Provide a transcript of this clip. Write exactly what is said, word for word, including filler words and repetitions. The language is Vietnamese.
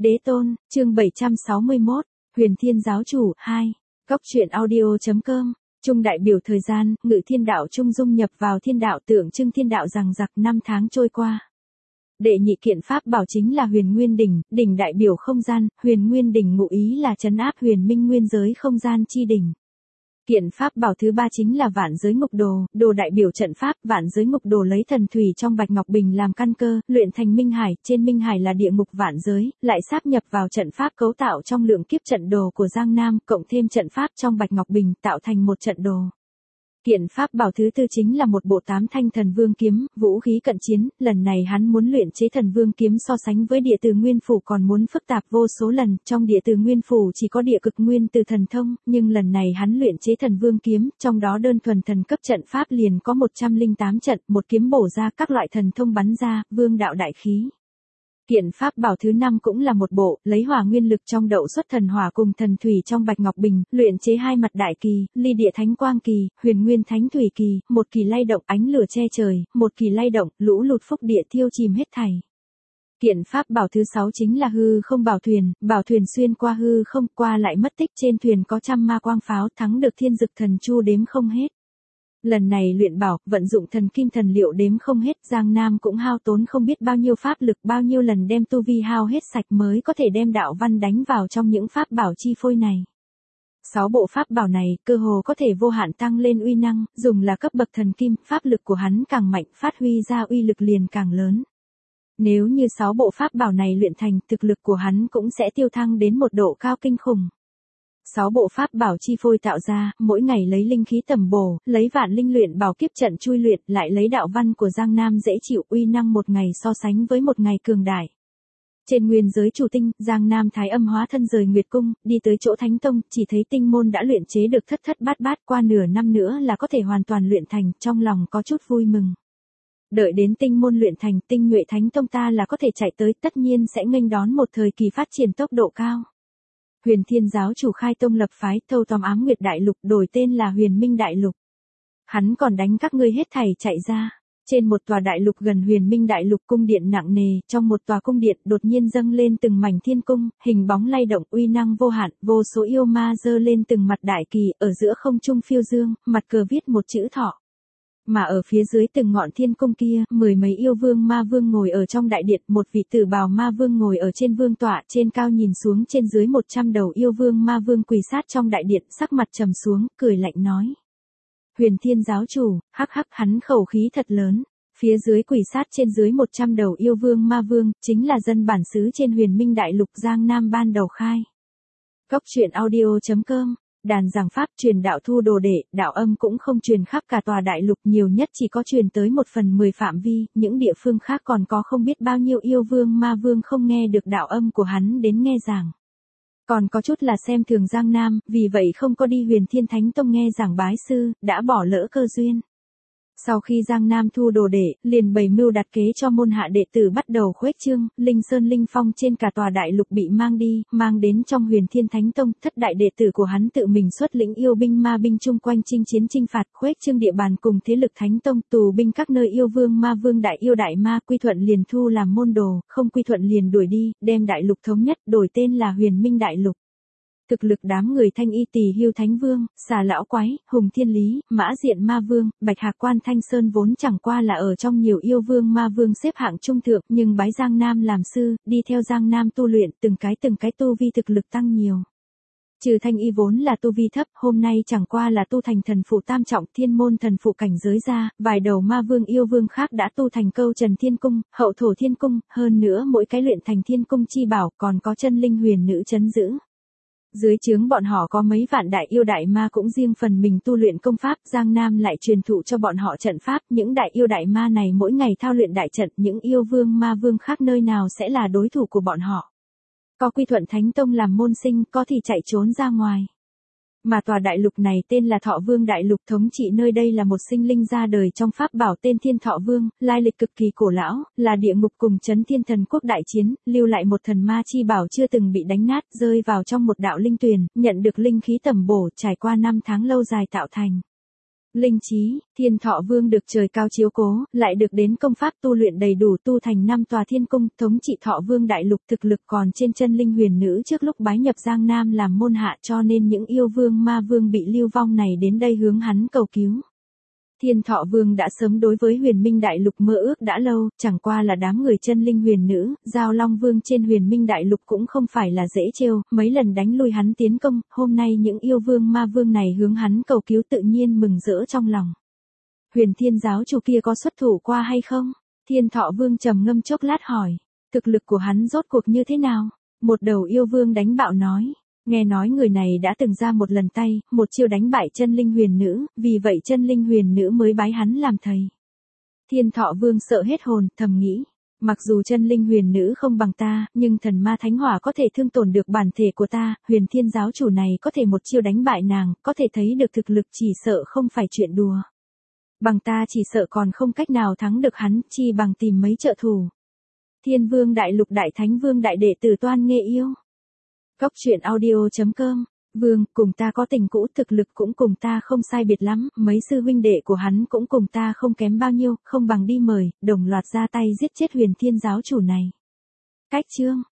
Đế tôn, chương bảy trăm sáu mươi mốt, Huyền Thiên Giáo Chủ, hai. Góc truyện audio.com, Trung đại biểu thời gian, Ngự Thiên Đạo Trung dung nhập vào thiên đạo tượng trưng thiên đạo rằng giặc năm tháng trôi qua. Đệ nhị kiện pháp bảo chính là Huyền Nguyên Đỉnh, đỉnh đại biểu không gian, Huyền Nguyên Đỉnh ngụ ý là trấn áp huyền minh nguyên giới không gian chi đỉnh. Kiện pháp bảo thứ ba chính là Vạn Giới Ngục Đồ, đồ đại biểu trận pháp, Vạn Giới Ngục Đồ lấy thần thủy trong Bạch Ngọc Bình làm căn cơ, luyện thành Minh Hải, trên Minh Hải là địa ngục vạn giới, lại sáp nhập vào trận pháp cấu tạo trong lượng kiếp trận đồ của Giang Nam, cộng thêm trận pháp trong Bạch Ngọc Bình tạo thành một trận đồ. Kiện pháp bảo thứ tư chính là một bộ tám thanh thần vương kiếm, vũ khí cận chiến, lần này hắn muốn luyện chế thần vương kiếm so sánh với địa từ nguyên phủ còn muốn phức tạp vô số lần, trong địa từ nguyên phủ chỉ có địa cực nguyên từ thần thông, nhưng lần này hắn luyện chế thần vương kiếm, trong đó đơn thuần thần cấp trận pháp liền có một trăm lẻ tám trận, một kiếm bổ ra các loại thần thông bắn ra, vương đạo đại khí. Kiện pháp bảo thứ năm cũng là một bộ, lấy hỏa nguyên lực trong đậu xuất thần hỏa cùng thần thủy trong Bạch Ngọc Bình, luyện chế hai mặt đại kỳ, ly địa thánh quang kỳ, huyền nguyên thánh thủy kỳ, một kỳ lay động ánh lửa che trời, một kỳ lay động, lũ lụt phúc địa thiêu chìm hết thảy. Kiện pháp bảo thứ sáu chính là hư không bảo thuyền, bảo thuyền xuyên qua hư không, qua lại mất tích, trên thuyền có trăm ma quang pháo, thắng được thiên dực thần chu đếm không hết. Lần này luyện bảo, vận dụng thần kim thần liệu đếm không hết, Giang Nam cũng hao tốn không biết bao nhiêu pháp lực, bao nhiêu lần đem tu vi hao hết sạch mới có thể đem đạo văn đánh vào trong những pháp bảo chi phôi này. Sáu bộ pháp bảo này, cơ hồ có thể vô hạn tăng lên uy năng, dùng là cấp bậc thần kim, pháp lực của hắn càng mạnh, phát huy ra uy lực liền càng lớn. Nếu như sáu bộ pháp bảo này luyện thành, thực lực của hắn cũng sẽ tiêu thăng đến một độ cao kinh khủng. Sáu bộ pháp bảo chi phôi tạo ra, mỗi ngày lấy linh khí tầm bổ, lấy vạn linh luyện bảo kiếp trận chui luyện, lại lấy đạo văn của Giang Nam dễ chịu, uy năng một ngày so sánh với một ngày cường đại. Trên nguyên giới chủ tinh, Giang Nam thái âm hóa thân rời Nguyệt Cung, đi tới chỗ Thánh Tông, chỉ thấy tinh môn đã luyện chế được thất thất bát bát, qua nửa năm nữa là có thể hoàn toàn luyện thành, trong lòng có chút vui mừng. Đợi đến tinh môn luyện thành, tinh nhuệ Thánh Tông ta là có thể chạy tới, tất nhiên sẽ nghênh đón một thời kỳ phát triển tốc độ cao. Huyền Thiên Giáo Chủ khai tông lập phái, thâu tóm Ám Nguyệt Đại Lục, đổi tên là Huyền Minh Đại Lục. Hắn còn đánh các ngươi hết thảy chạy ra. Trên một tòa đại lục gần Huyền Minh Đại Lục cung điện nặng nề, trong một tòa cung điện đột nhiên dâng lên từng mảnh thiên cung, hình bóng lay động, uy năng vô hạn, vô số yêu ma giơ lên từng mặt đại kỳ, ở giữa không trung phiêu dương, mặt cờ viết một chữ thọ. Mà ở phía dưới từng ngọn thiên cung kia, mười mấy yêu vương ma vương ngồi ở trong đại điện, một vị tử bào ma vương ngồi ở trên vương tọa, trên cao nhìn xuống trên dưới một trăm đầu yêu vương ma vương quỳ sát trong đại điện, sắc mặt trầm xuống, cười lạnh nói. Huyền Thiên Giáo Chủ, hắc hắc, hắn khẩu khí thật lớn. Phía dưới quỳ sát trên dưới một trăm đầu yêu vương ma vương, chính là dân bản xứ trên Huyền Minh Đại Lục Giang Nam ban đầu khai. Góc truyện audio.com, đàn giảng pháp truyền đạo thu đồ đệ, đạo âm cũng không truyền khắp cả tòa đại lục, nhiều nhất chỉ có truyền tới một phần mười phạm vi, những địa phương khác còn có không biết bao nhiêu yêu vương ma vương không nghe được đạo âm của hắn đến nghe giảng. Còn có chút là xem thường Giang Nam, vì vậy không có đi Huyền Thiên Thánh Tông nghe giảng bái sư, đã bỏ lỡ cơ duyên. Sau khi Giang Nam thu đồ đệ, liền bày mưu đặt kế cho môn hạ đệ tử bắt đầu khuếch trương, linh sơn linh phong trên cả tòa đại lục bị mang đi, mang đến trong Huyền Thiên Thánh Tông, thất đại đệ tử của hắn tự mình xuất lĩnh yêu binh ma binh chung quanh chinh chiến chinh phạt, khuếch trương địa bàn cùng thế lực Thánh Tông, tù binh các nơi yêu vương ma vương đại yêu đại ma, quy thuận liền thu làm môn đồ, không quy thuận liền đuổi đi, đem đại lục thống nhất, đổi tên là Huyền Minh Đại Lục. Thực lực đám người Thanh Y Tỳ Hưu Thánh Vương, Xà Lão Quái, Hùng Thiên Lý, Mã Diện Ma Vương, Bạch Hạc Quan Thanh Sơn vốn chẳng qua là ở trong nhiều yêu vương ma vương xếp hạng trung thượng, nhưng bái Giang Nam làm sư, đi theo Giang Nam tu luyện, từng cái từng cái tu vi thực lực tăng nhiều. Trừ Thanh Y vốn là tu vi thấp, hôm nay chẳng qua là tu thành thần phụ tam trọng, thiên môn thần phụ cảnh giới ra, vài đầu ma vương yêu vương khác đã tu thành câu trần thiên cung, hậu thổ thiên cung, hơn nữa mỗi cái luyện thành thiên cung chi bảo, còn có chân linh huyền nữ trấn giữ. Dưới trướng bọn họ có mấy vạn đại yêu đại ma cũng riêng phần mình tu luyện công pháp, Giang Nam lại truyền thụ cho bọn họ trận pháp, những đại yêu đại ma này mỗi ngày thao luyện đại trận, những yêu vương ma vương khác nơi nào sẽ là đối thủ của bọn họ. Có quy thuận Thánh Tông làm môn sinh, có thì chạy trốn ra ngoài. Mà tòa đại lục này tên là Thọ Vương Đại Lục, thống trị nơi đây là một sinh linh ra đời trong pháp bảo tên Thiên Thọ Vương, lai lịch cực kỳ cổ lão, là địa ngục cùng chấn thiên thần quốc đại chiến, lưu lại một thần ma chi bảo chưa từng bị đánh nát, rơi vào trong một đạo linh tuyền, nhận được linh khí tầm bổ, trải qua năm tháng lâu dài tạo thành. Linh trí, Thiên Thọ Vương được trời cao chiếu cố, lại được đến công pháp tu luyện đầy đủ tu thành năm tòa thiên cung, thống trị Thọ Vương đại lục thực lực còn trên chân linh huyền nữ trước lúc bái nhập Giang Nam làm môn hạ, cho nên những yêu vương ma vương bị lưu vong này đến đây hướng hắn cầu cứu. Thiên Thọ Vương đã sớm đối với huyền minh đại lục mơ ước đã lâu, chẳng qua là đám người chân linh huyền nữ, Giao Long Vương trên huyền minh đại lục cũng không phải là dễ trêu, mấy lần đánh lui hắn tiến công, hôm nay những yêu vương ma vương này hướng hắn cầu cứu tự nhiên mừng rỡ trong lòng. Huyền Thiên giáo chủ kia có xuất thủ qua hay không? Thiên Thọ Vương trầm ngâm chốc lát hỏi, thực lực của hắn rốt cuộc như thế nào? Một đầu yêu vương đánh bạo nói. Nghe nói người này đã từng ra một lần tay, một chiêu đánh bại chân linh huyền nữ, vì vậy chân linh huyền nữ mới bái hắn làm thầy. Thiên Thọ Vương sợ hết hồn, thầm nghĩ, mặc dù chân linh huyền nữ không bằng ta, nhưng thần ma thánh hỏa có thể thương tổn được bản thể của ta, huyền thiên giáo chủ này có thể một chiêu đánh bại nàng, có thể thấy được thực lực chỉ sợ không phải chuyện đùa. Bằng ta chỉ sợ còn không cách nào thắng được hắn, chi bằng tìm mấy trợ thủ. Thiên Vương Đại Lục Đại Thánh Vương Đại Đệ Tử Toan Nghê Yêu. Cốc truyện audio chấm com, Vương, cùng ta có tình cũ, thực lực cũng cùng ta không sai biệt lắm, mấy sư huynh đệ của hắn cũng cùng ta không kém bao nhiêu, không bằng đi mời, đồng loạt ra tay giết chết huyền thiên giáo chủ này. Cách chương.